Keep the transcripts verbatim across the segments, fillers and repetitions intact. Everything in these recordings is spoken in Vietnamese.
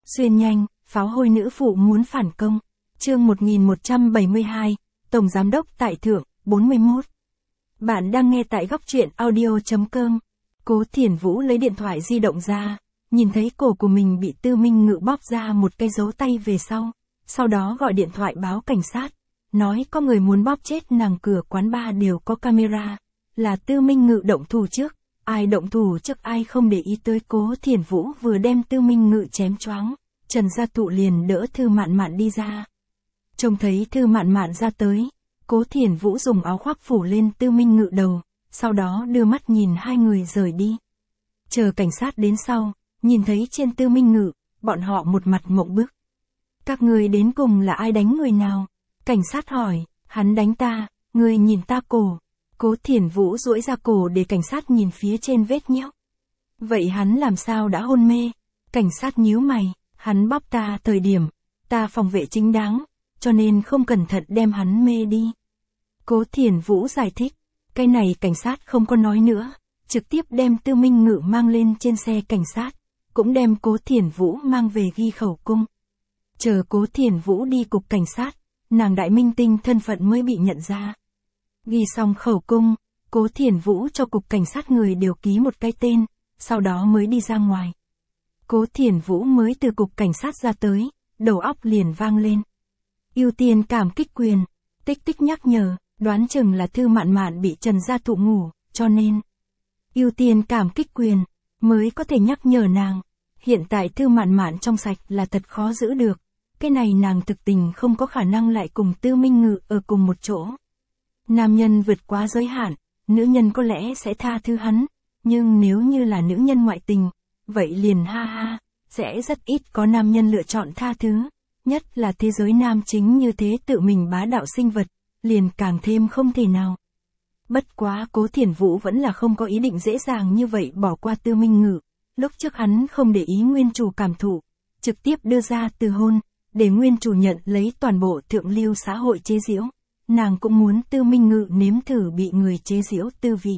Xuyên nhanh, pháo hôi nữ phụ muốn phản công. Chương một nghìn một trăm bảy mươi hai, Tổng Giám đốc tại Thượng, bốn mươi mốt. Bạn đang nghe tại góc truyện audio.com. Cố Thiển Vũ lấy điện thoại di động ra, nhìn thấy cổ của mình bị Tư Minh Ngự bóp ra một cái dấu tay về sau, sau đó gọi điện thoại báo cảnh sát, nói có người muốn bóp chết nàng, cửa quán bar đều có camera, là Tư Minh Ngự động thủ trước, ai động thủ trước ai không để ý tới. Cố Thiển Vũ vừa đem Tư Minh Ngự chém choáng, Trần Gia Thụ liền đỡ Thư Mạn Mạn đi ra. Trông thấy Thư Mạn Mạn ra tới, Cố Thiển Vũ dùng áo khoác phủ lên Tư Minh Ngự đầu, sau đó đưa mắt nhìn hai người rời đi. Chờ cảnh sát đến sau, nhìn thấy trên Tư Minh Ngự, bọn họ một mặt mộng bức. Các người đến cùng là ai đánh người nào? Cảnh sát hỏi. Hắn đánh ta, người nhìn ta cổ. Cố Thiển Vũ duỗi ra cổ để cảnh sát nhìn phía trên vết nhẽo. Vậy hắn làm sao đã hôn mê? Cảnh sát nhíu mày. Hắn bóp ta thời điểm, ta phòng vệ chính đáng, cho nên không cẩn thận đem hắn mê đi. Cố Thiển Vũ giải thích. Cái này cảnh sát không có nói nữa, trực tiếp đem Tư Minh Ngự mang lên trên xe cảnh sát, cũng đem Cố Thiển Vũ mang về ghi khẩu cung. Chờ Cố Thiển Vũ đi cục cảnh sát, nàng đại minh tinh thân phận mới bị nhận ra. Ghi xong khẩu cung, Cố Thiển Vũ cho cục cảnh sát người đều ký một cái tên, sau đó mới đi ra ngoài. Cố Thiển Vũ mới từ cục cảnh sát ra tới, đầu óc liền vang lên. Ưu tiên cảm kích quyền, tích tích nhắc nhở, đoán chừng là Thư Mạn Mạn bị Trần Gia Thụ ngủ, cho nên ưu tiên cảm kích quyền, mới có thể nhắc nhở nàng. Hiện tại Thư Mạn Mạn trong sạch là thật khó giữ được, cái này nàng thực tình không có khả năng lại cùng Tư Minh Ngự ở cùng một chỗ. Nam nhân vượt quá giới hạn, nữ nhân có lẽ sẽ tha thứ hắn, nhưng nếu như là nữ nhân ngoại tình, vậy liền ha ha, sẽ rất ít có nam nhân lựa chọn tha thứ, nhất là thế giới nam chính như thế tự mình bá đạo sinh vật, liền càng thêm không thể nào. Bất quá Cố Thiển Vũ vẫn là không có ý định dễ dàng như vậy bỏ qua Tư Minh Ngự, lúc trước hắn không để ý nguyên chủ cảm thụ, trực tiếp đưa ra từ hôn, để nguyên chủ nhận lấy toàn bộ thượng lưu xã hội chế giễu, nàng cũng muốn Tư Minh Ngự nếm thử bị người chế giễu tư vị.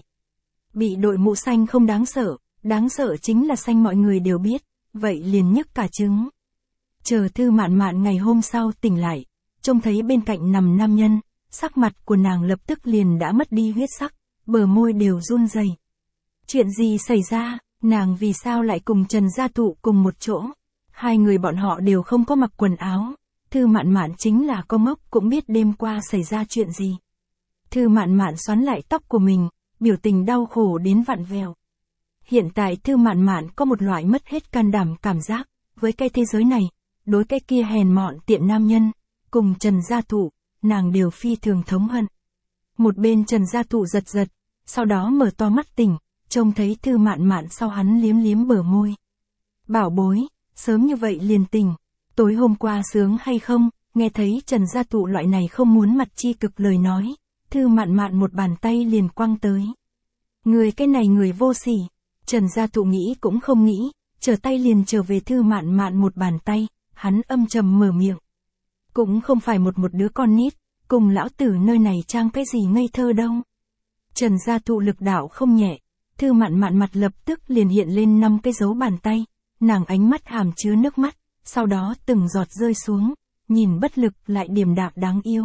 Bị đội mũ xanh không đáng sợ, đáng sợ chính là xanh mọi người đều biết, vậy liền nhức cả trứng. Chờ Thư Mạn Mạn ngày hôm sau tỉnh lại, trông thấy bên cạnh nằm nam nhân, sắc mặt của nàng lập tức liền đã mất đi huyết sắc, bờ môi đều run rẩy. Chuyện gì xảy ra, nàng vì sao lại cùng Trần Gia Thụ cùng một chỗ? Hai người bọn họ đều không có mặc quần áo. Thư Mạn Mạn chính là có ngốc cũng biết đêm qua xảy ra chuyện gì. Thư Mạn Mạn xoắn lại tóc của mình, biểu tình đau khổ đến vặn vẹo. Hiện tại Thư Mạn Mạn có một loại mất hết can đảm cảm giác, với cái thế giới này, đối cái kia hèn mọn tiện nam nhân, cùng Trần Gia Thụ, nàng đều phi thường thống hận. Một bên Trần Gia Thụ giật giật, sau đó mở to mắt tỉnh, trông thấy Thư Mạn Mạn sau hắn liếm liếm bờ môi. Bảo bối, sớm như vậy liền tỉnh, tối hôm qua sướng hay không? Nghe thấy Trần Gia Thụ loại này không muốn mặt chi cực lời nói, Thư Mạn Mạn một bàn tay liền quăng tới. Người cái này người vô sỉ. Trần Gia Thụ nghĩ cũng không nghĩ, trở tay liền trở về Thư Mạn Mạn một bàn tay, hắn âm trầm mở miệng. Cũng không phải một một đứa con nít, cùng lão tử nơi này trang cái gì ngây thơ đâu. Trần Gia Thụ lực đạo không nhẹ, Thư Mạn Mạn mặt lập tức liền hiện lên năm cái dấu bàn tay, nàng ánh mắt hàm chứa nước mắt, sau đó từng giọt rơi xuống, nhìn bất lực lại điềm đạm đáng yêu.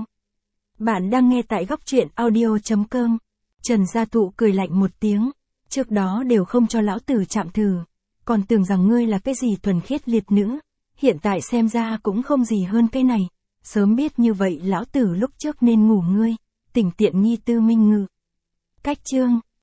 Bạn đang nghe tại góc truyện audio.com. Trần Gia Thụ cười lạnh một tiếng, trước đó đều không cho lão tử chạm thử, còn tưởng rằng ngươi là cái gì thuần khiết liệt nữ, hiện tại xem ra cũng không gì hơn cái này, sớm biết như vậy lão tử lúc trước nên ngủ ngươi, tỉnh tiện nghi Tư Minh Ngự. Cách chương